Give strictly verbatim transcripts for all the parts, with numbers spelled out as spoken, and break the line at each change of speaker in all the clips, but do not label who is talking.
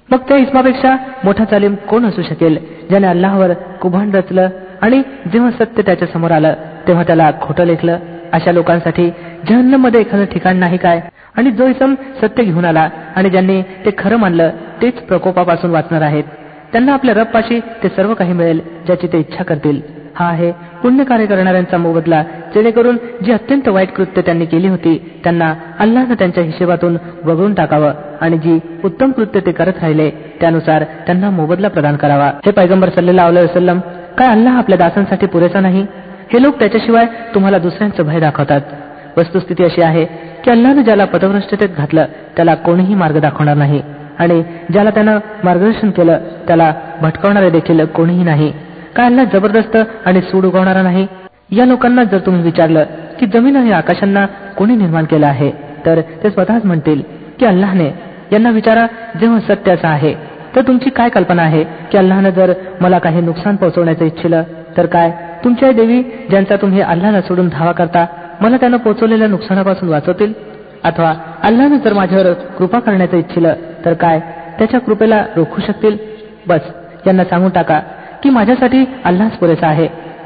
मग त्या इस्मापेक्षा मोठा जालिम कोण असू शकेल, ज्याने अल्लाहवर कुभांड रचलं आणि जेव्हा सत्य त्याच्या समोर आलं तेव्हा त्याला खोटं लेखलं. अशा लोकांसाठी जहन्नममध्ये एखादं ठिकाण नाही काय? आणि जो इसम सत्य घेऊन आला आणि ज्यांनी ते खरं मानलं तेच प्रकोपापासून वाचणार आहेत. त्यांना आपल्या रबपाशी ते सर्व काही मिळेल ज्याची ते इच्छा करतील. हा आहे पुण्यकार्य करणाऱ्यांचा मोबदला, जेणेकरून जी अत्यंत वाईट कृत्य त्यांनी केली होती त्यांना अल्लाहनं त्यांच्या हिशेबातून वगळून टाकावं आणि जी उत्तम कृत्य ते करत राहिले त्यानुसार त्यांना मोबदला प्रदान करावा. हे पैगंबर सल्लल्लाहु अलैहि वसल्लम, काय अल्लाह आपल्या दासांसाठी पुरेसा नाही? हे लोक त्याच्याशिवाय तुम्हाला दुसऱ्यांचं भय दाखवतात. वस्तुस्थिती अशी आहे की अल्लाहनं ज्याला पथभ्रष्टतेत घातलं त्याला कोणीही मार्ग दाखवणार नाही आणि ज्याला त्यानं मार्गदर्शन केलं त्याला भटकवणारे देखील कोणीही नाही. काय अल्लाह जबरदस्त आणि सूड उगवणारा नाही? या लोकांना जर तुम्ही विचारलं की जमीन आणि आकाशांना कोणी निर्माण केलं आहे तर ते स्वतःच म्हणतील की अल्लाहने. यांना विचारा, जेव्हा सत्य असं आहे तर तुमची काय कल्पना आहे की अल्लाहनं जर मला काही नुकसान पोहोचवण्याचं इच्छिलं तर काय तुमच्या देवी ज्यांचा तुम्ही अल्लाहला सोडून धावा करता मला त्यानं पोहोचवलेल्या नुकसानापासून वाचवतील? अथवा अल्लाहनं जर माझ्यावर कृपा करण्याचं इच्छिलं तर काय त्याच्या कृपेला रोखू शकतील? बस, यांना सांगून टाका की माझ्यासाठी अल्लाहच पुरेसा आहे.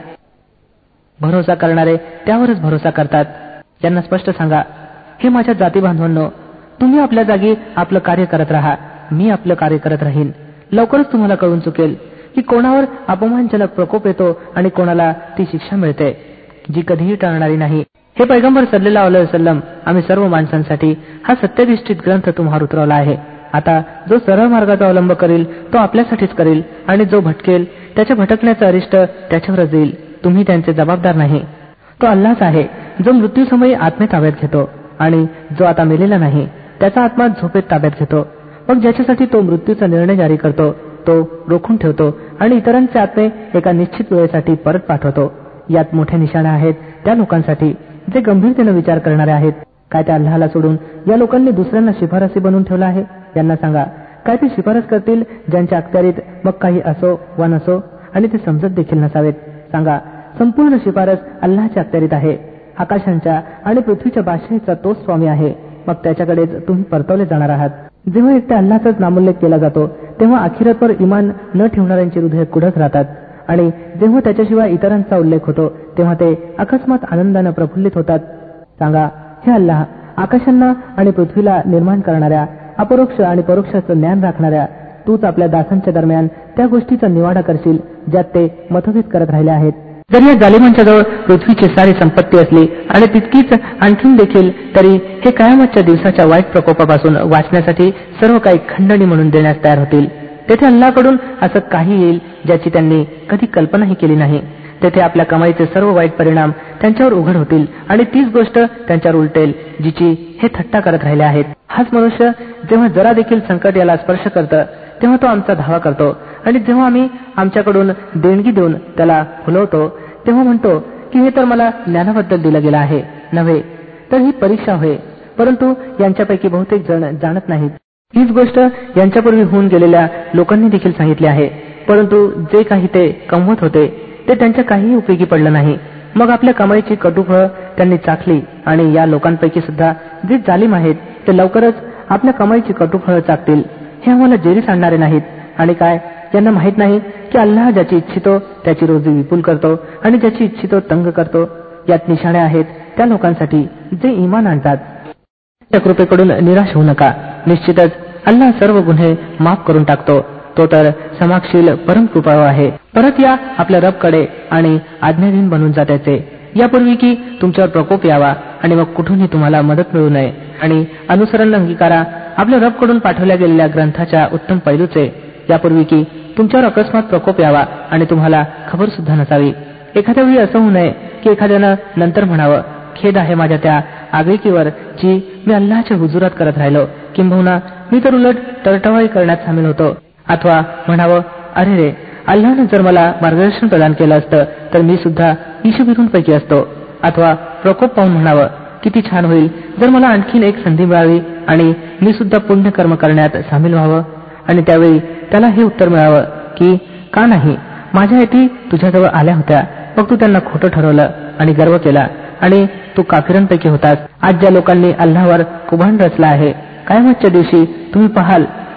भरोसा करणारे त्यावरच भरोसा करतात. यांना स्पष्ट सांगा, हे माझ्या जाती बांधवांनो, तुम्ही आपल्या जागी आपलं कार्य करत राहा, मी आपलं कार्य करत राहीन. लवकरच तुम्हाला कळून चुकेल की कोणावर अपमानजनक प्रकोप येतो आणि कोणाला ती शिक्षा मिळते जी कधीही टळणारी नाही. हे पैगंबर सल्लल्लाहु अलैहि वसल्लम, आम्ही सर्व माणसांसाठी हा सत्यनिष्ठित ग्रंथ तुम्हावर उतरवला आहे. आता जो सरळ मार्गाचा अवलंब करेल तो आपल्यासाठीच करेल आणि जो भटकेल त्याच्या भटकण्याचं अरिष्ट त्याच्यावरच येईल. तुम्ही त्यांचे जबाबदार नाही. तो अल्लाहच आहे जो मृत्यूसमयी आत्मे ताब्यात घेतो आणि जो आता मेलेला नाही त्याचा आत्मा झोपेत ताब्यात घेतो. मग ज्याच्यासाठी तो मृत्यूचा निर्णय जारी करतो तो रोखून ठेवतो आणि इतरांचे आत्मे एका निश्चित वेळेसाठी परत पाठवतो. यात मोठे निशाणे आहेत त्या लोकांसाठी जे गंभीरतेने विचार करणारे आहेत. काय त्या अल्लाहला सोडून या लोकांनी दुसऱ्यांना शिफारसी बनवून ठेवला आहे? यांना सांगा, काय ते शिफारस करतील ज्यांच्या अखत्यारीत मग काही असो वा नसो आणि ते समजत देखील नसावेत? सांगा, संपूर्ण शिफारस अल्लाहच्या अखत्यारीत आहे. आकाशांच्या आणि पृथ्वीच्या बादशाहीचा तोच स्वामी आहे. मग त्याच्याकडेच तुम्ही परतवले जाणार आहात. जेव्हा एकट्या अल्लाहचाच नामोल्लेख केला जातो तेव्हा अखिरतवर इमान न ठेवणाऱ्यांची हृदय कुढत राहतात आणि जेव्हा त्याच्याशिवाय इतरांचा उल्लेख होतो तेव्हा ते अकस्मात आनंदानं प्रफुल्लित होतात. सांगा, हे अल्लाह, आकाशांना आणि पृथ्वीला निर्माण करणाऱ्या, अपरोक्ष आणि परोक्षाचं ज्ञान राखणाऱ्या, तूच आपल्या दासांच्या दरम्यान त्या गोष्टीचा निवाडा करशील ज्यात ते मतभेद करत राहिले आहेत. जर या जालिमांच्या जवळ पृथ्वीची सारी संपत्ती असली आणि तितकीच आणखीन देखील तरी हे कयामतच्या दिवसाच्या वाईट प्रकोपापासून वाचण्यासाठी सर्व काही खंडणी म्हणून देण्यास तयार होतील. तेथे अल्लाहकडून असं काही येईल ज्याची त्यांनी कधी कल्पनाही केली नाही. तेथे आपल्या कमाईचे सर्व वाईट परिणाम त्यांच्यावर उघड होतील आणि तीच गोष्ट त्यांच्यावर उलटेल जिची हे थट्टा करत राहिले आहेत. हाच मनुष्य जेव्हा जरा देखील संकट याला स्पर्श करतं तेव्हा तो आमचा धावा करतो आणि जेव्हा आम्ही आमच्याकडून देणगी देऊन त्याला फुलवतो तेव्हा म्हणतो की हे तर मला ज्ञानाबद्दल दिलं गेलं आहे नव्हे तर ही परीक्षा होय. परंतु यांच्यापैकी बहुतेक जण जाणत नाहीत. हीच गोष्ट यांच्यापूर्वी होऊन गेलेल्या लोकांनी देखील सांगितली आहे, परंतु जे काही ते कमवत होते ते त्यांच्या काहीही उपयोगी पडलं नाही. मग आपल्या कमाईची कटुफळं त्यांनी चाखली आणि या लोकांपैकी सुद्धा जे जालिम आहेत ते लवकरच आपल्या कमाईची कटुफळं चाकतील. हे आम्हाला जेरीस आणणारे नाहीत. आणि काय यांना माहित नाही की अल्लाह ज्याची इच्छितो त्याची रोजी विपुल करतो आणि ज्याची इच्छितो तंग करतो. यात निशाणे आहेत त्या लोकांसाठी जे ईमान आणतात. त्या कृपेकडून निराश होऊ नका. निश्चितच अल्लाह सर्व गुन्हे माफ करून टाकतो. तो तर समाक्षील परम कृपाळू आहे. परत या आपल्या रबकडे आणि आज्ञाधीन बनून जा त्याचे, यापूर्वी की तुमच्यावर प्रकोप यावा आणि मग कुठूनही तुम्हाला मदत मिळू नये. आणि अनुसरण अंगीकारा आपल्या रबकडून पाठवल्या गेलेल्या ग्रंथाच्या उत्तम पैलूचे, यापूर्वी की तुमच्यावर अकस्मात प्रकोप यावा आणि तुम्हाला खबर सुद्धा नसावी. एखाद्या वेळी असं होऊ नये की एखाद्यानं नंतर म्हणावं, खेद आहे माझ्या त्या आगळीकीवर जी मी अल्लाहच्या हुजुरात करत राहिलो, किंबहुना मी तर उलट तरटवाळी करण्यात सामील होतो. अथवा म्हणावं, अरे रे, अल्लाहनं जर मला मार्गदर्शन प्रदान केलं असतं तर मी सुद्धा ईशभिरूंपैकी असतो. अथवा प्रकोप पाहून म्हणावं, किती छान होईल जर मला आणखीन एक संधी मिळावी आणि मी सुद्धा पुण्यकर्म करण्यात सामील व्हावं. आणि त्यावेळी त्याला हे उत्तर मिळावं की का नाही, माझ्या अटी तुझ्याजवळ आल्या होत्या, मग तू त्यांना खोटं ठरवलं आणि गर्व केला आणि तू काफिरांपैकी होतास. आज ज्या लोकांनी अल्लाहवर कुभांड रचला आहे, कयामतच्या दिवशी तुम्ही पाहाल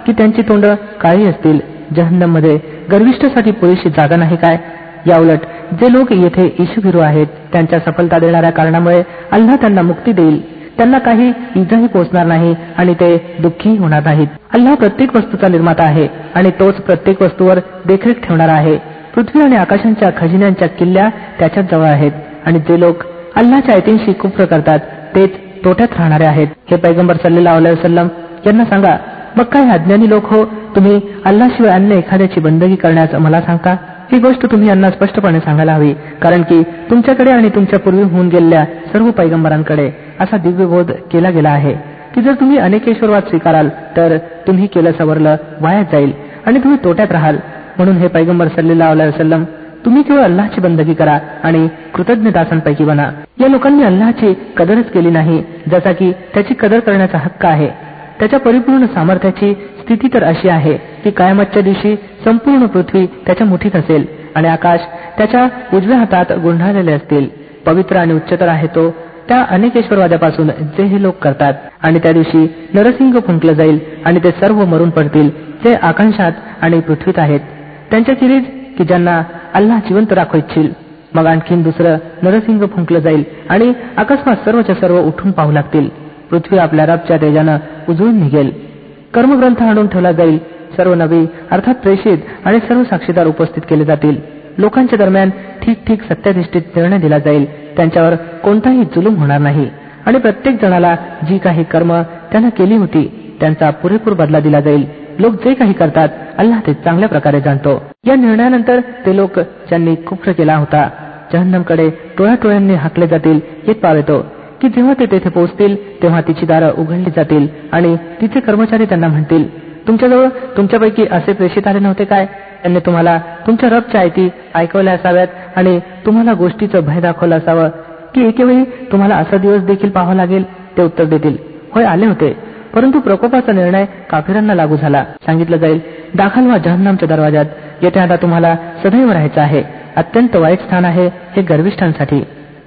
की त्यांची तोंड काळी असतील. जहन्नममध्ये गर्विष्ठासाठी पुरेशी जागा नाही काय? याउलट जे लोक येथे ईशुभिरू आहेत त्यांच्या सफलता देणाऱ्या कारणामुळे अल्लाह त्यांना मुक्ती देईल. त्यांना काही इजाही पोचणार नाही आणि ते दुःखीही होणार नाहीत. अल्लाह प्रत्येक वस्तूचा निर्माता आहे आणि तोच प्रत्येक वस्तूवर देखरेख ठेवणारा आहे. पृथ्वी आणि आकाशांच्या खजिन्यांच्या किल्ल्या त्याच्याच जवळ आहेत आणि जे लोक अल्लाहच्या आयतींशी कुफ्र करतात तेच तोट्यात राहणारे आहेत. हे पैगंबर सल्लल्लाहु अलैहि वसल्लम यांना सांगा, मग काय अज्ञानी लोक हो, तुम्ही अल्लाशिवाय अन्य एखाद्याची बंदगी करण्यास मला सांगता? ही गोष्ट तुम्ही यांना स्पष्टपणे सांगायला हवी, कारण की तुमच्याकडे आणि तुमच्या पूर्वी होऊन गेलेल्या सर्व पैगंबरांकडे असा दिव्यबोध केला गेला आहे की जर तुम्ही अनेकेश्वरवाद स्वीकाराल तर तुम्ही केलं सवरलं वाया जाईल आणि तुम्ही तोट्यात राहाल. म्हणून हे पैगंबर सल्लल्लाहु अलैहि वसल्लम, तुम्ही केवळ अल्लाहची बंदगी करा आणि कृतज्ञ दासांपैकी बना. या लोकांनी अल्लाहची कदरच केली नाही, जसा की त्याची कदर करण्याचा हक्क आहे. त्याच्या परिपूर्ण सामर्थ्याची स्थिती तर अशी आहे की कयामतच्या दिवशी संपूर्ण पृथ्वी त्याच्या मुठीत असेल आणि आकाश त्याच्या उजव्या हातात गुंडाळलेले असतील. पवित्र आणि उच्चतर आहे तो त्या अनेकेश्वरवाद्यापासून जे हे लोक करतात. आणि त्या दिवशी नरसिंह फुंकलं जाईल आणि ते सर्व मरून पडतील जे आकाशात आणि पृथ्वीत आहेत, त्यांच्या चिरीज की ज्यांना अल्लाह जिवंत राखू इच्छिल. मग आणखीन दुसरं नरसिंह फुंकलं जाईल आणि अकस्मात सर्वच्या सर्व उठून पाहू लागतील. पृथ्वी आपल्या रबच्या तेजानं उजळून निघेल. कर्मग्रंथ आणून ठेवला जाईल. सर्व नबी अर्थात प्रेषित आणि सर्व साक्षीदार उपस्थित केले जातील. लोकांच्या दरम्यान ठीक ठीक सत्याधिष्ठित निर्णय दिला जाईल. त्यांच्यावर कोणताही जुलूम होणार नाही आणि प्रत्येक जणाला जी काही कर्म त्यानं केली होती त्यांचा पुरेपूर बदला दिला जाईल. लोक जे काही करतात अल्लाह ते चांगल्या प्रकारे जाणतो. या निर्णयानंतर ते लोक ज्यांनी कुफ्र केला होता जहन्नमकडे टोळ्या टोळ्यांनी हाकले जातील. येत पावेतो की जेव्हा ते तेथे पोहोचतील तेव्हा तिची दारं उघडली जातील आणि तिचे कर्मचारी त्यांना म्हणतील, तुमच्याजवळ तुमच्यापैकी असे प्रेषित आले नव्हते काय? त्यांनी तुम्हाला तुमच्या रबच्या आयती ऐकवल्या असाव्यात आणि तुम्हाला गोष्टीचं भय दाखवलं असावं की एकेवेळी तुम्हाला असा दिवस देखील पाहावा लागेल. ते उत्तर देतील, होय आले होते, परंतु प्रकोपाचा निर्णय काफिरांना लागू झाला. सांगितलं जाईल, दाखल व्हा जहन्नमच्या दरवाजात, येथे आता तुम्हाला सदैव राहायचं आहे. अत्यंत वाईट स्थान आहे हे गर्विष्ठांसाठी.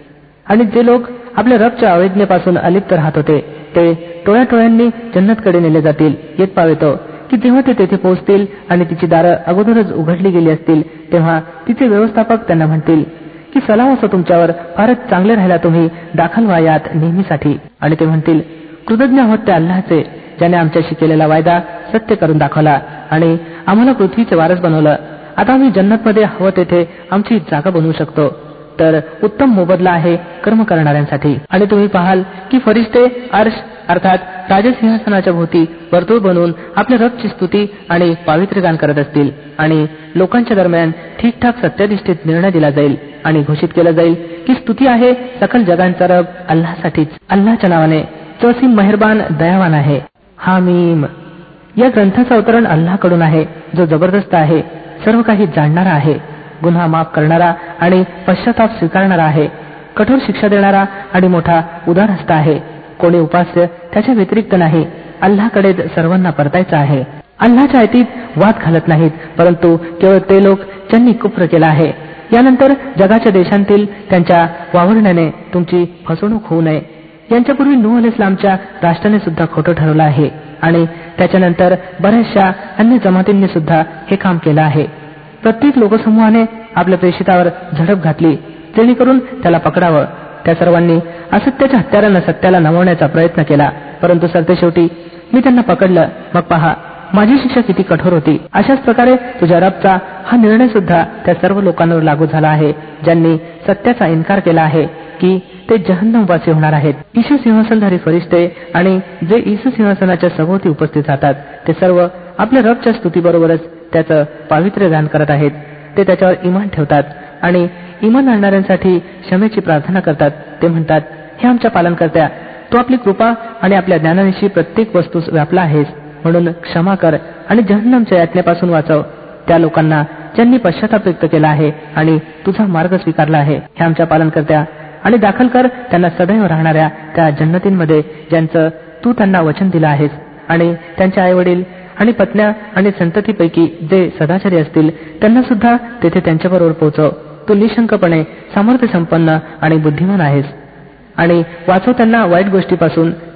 आणि जे लोक आपल्या रबच्या अवैज्ञेपासून अलिप्त राहत होते ते टोळ्या टोळ्यांनी जन्नतकडे नेले जातील. येत पावेतो की जेव्हा ते तेथे पोहोचतील आणि तिची दारं अगोदरच उघडली गेली असतील तेव्हा तिचे व्यवस्थापक त्यांना म्हणतील की सलाम असो तुमच्यावर, फारच चांगले राहिला तुम्ही, दाखल व्हा यात नेहमीसाठी. आणि ते म्हणतील, कृतज्ञ आहोत त्या अल्लाहचे ज्याने आमच्याशी केलेला वायदा सत्य करून दाखवला आणि आम्हाला पृथ्वीचे वारस बनवलं. आता आम्ही जन्नतमध्ये हवं तेथे आमची जागा बनवू शकतो. तर उत्तम मोबदला आहे कर्म करणाऱ्यांसाठी. आणि तुम्ही पाहाल की फरिश्ते अर्श अर्थात राजसिंहासनाच्या भोवती वर्तुळ बनवून आपल्या रबची स्तुती आणि पावित्र्यगान करत असतील आणि लोकांच्या दरम्यान ठीकठाक सत्याधिष्ठित निर्णय दिला जाईल आणि घोषित केलं जाईल की स्तुती आहे सकल जगांचा रब अल्लाहसाठीच. अल्लाहच्या नावाने जो असीम मेहरबान दयावान आहे. हामीम. या ग्रंथाचं अवतरण अल्लाहकडून आहे जो जबरदस्त आहे, सर्व काही जाणणारा आहे, गुन्हा माफ करणारा आणि पश्चाताप स्वीकारणारा आहे, कठोर शिक्षा देणारा आणि मोठा उदारहस्त आहे. कोणी उपास्य त्याच्या व्यतिरिक्त नाही, अल्लाहकडे सर्वांना परतायचं आहे. अल्लाहच्या आयतीत वाद घालत नाहीत, परंतु केवळ ते लोक ज्यांनी कुफ्र केला आहे. यानंतर जगाच्या देशांतील त्यांच्या वावरण्याने तुमची फसवणूक होऊ नये. यांच्यापूर्वी नूह अलैहिस्सलामच्या राष्ट्राने सुद्धा खोटं ठरवलं आहे आणि त्याच्यानंतर बऱ्याचशा अन्य जमातींनी सुद्धा हे काम केलं आहे. प्रत्येक लोकसमूहाने आपल्या प्रेषितावर झडप घातली जेणेकरून त्याला पकडावं. त्या सर्वांनी असत्याच्या हत्यारानं सत्याला नमवण्याचा प्रयत्न केला, परंतु सरतेशेवटी मी त्यांना पकडलं. मग पहा माझी शिक्षा किती कठोर होती. अशाच प्रकारे तुझ्या रबचा हा निर्णय सुद्धा त्या सर्व लोकांवर लागू झाला आहे ज्यांनी सत्याचा इन्कार केला आहे की ते जहन्नमवासी होणार आहेत. ईशू सिंहासनधारी फरिश्ते आणि जे ईशू सिंहासनाच्या सभोवती उपस्थित राहतात ते सर्व आपल्या रबच्या स्तुतीबरोबरच त्याचं पावित्र्य दान करत आहेत. ते त्याच्यावर इमान ठेवतात आणि इमान आणणाऱ्यांसाठी क्षमेची प्रार्थना करतात. ते म्हणतात, हे आमच्या पालनकर्त्या, तू आपली कृपा आणि आपल्या ज्ञानानिशी प्रत्येक वस्तूस व्यापला आहेस, म्हणून क्षमा कर आणि जहन्नमच्या यातनेपासून वाचव त्या लोकांना ज्यांनी पश्चाताप व्यक्त केला आहे आणि तुझा मार्ग स्वीकारला आहे. हे आमच्या पालनकर्त्या, आणि दाखल कर त्यांना सदैव राहणाऱ्या त्या जन्नतींमध्ये ज्यांचं तू त्यांना वचन दिलं आहेस. आणि त्यांच्या आईवडील आणि पत्न्या आणि संततीपैकी जे सदाचारी असतील त्यांना सुद्धा तेथे त्यांच्याबरोबर पोहोचव. तू निशंकपणे सामर्थ्य संपन्न आणि बुद्धिमान आहेस. आणि वाचव त्यांना वाईट गोष्टीपासून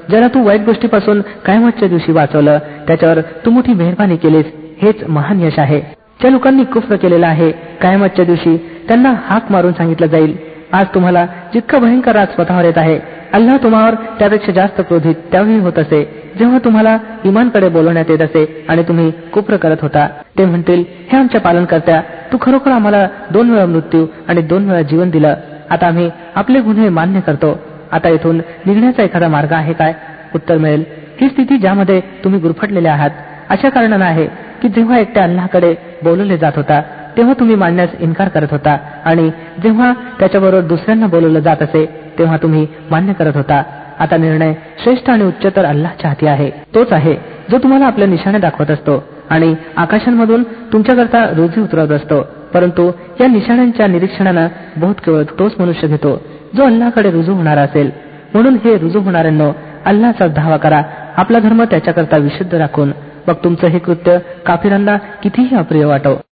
ज्याला तू वाईट गोष्टीपासून कायमतच्या दिवशी वाचवलं त्याच्यावर तू मोठी मेहरबानी केलीस, हेच महान यश आहे. ज्या लोकांनी कुफ्र केलेला आहे, कायमतच्या दिवशी त्यांना हाक मारून सांगितलं जाईल, आज तुम्हाला जितका भयंकर राज स्वतःवर येत आहे, अल्लाह तुम्हावर त्यापेक्षा जास्त क्रोधित त्यावेळी होत असे जेव्हा तुम्हाला इमानकडे बोलवण्यात येत असे आणि तुम्ही कुफ्र करत होता. ते म्हणतील, हे आमच्या पालनकर्त्या, तू खरोखर आम्हाला दोन वेळा मृत्यू आणि दोन वेळा जीवन दिलं. आता आम्ही आपले गुन्हे मान्य करतो. आता इथून निघण्याचा एखादा मार्ग आहे काय? उत्तर मिळेल, ही स्थिती ज्यामध्ये तुम्ही गुरफटलेले आहात अशा कारणानं आहे की जेव्हा एकट्या अल्लाहकडे बोलवले जात होता तेव्हा तुम्ही मानण्यास इन्कार करत होता आणि जेव्हा त्याच्याबरोबर दुसऱ्यांना बोलवलं जात असे तेव्हा तुम्ही मान्य करत होता. आता निर्णय श्रेष्ठ आणि उच्चतर अल्लाहच्या हाती आहे. तोच आहे जो तुम्हाला आपल्या निशाणे दाखवत असतो आणि आकाशांमधून तुमच्याकरता रोजी उतरवत असतो. परंतु या निशाण्यांच्या निरीक्षणानं बहुत केवळ तोच मनुष्य घेतो जो अल्लाहकडे रुजू होणारा असेल. म्हणून हे रुजू होणाऱ्यांनो, अल्लाहचा धावा करा, आपला धर्म त्याच्याकरता विशुद्ध राखून. मग तुमचं हे कृत्य काफिरांना कितीही अप्रिय वाटो.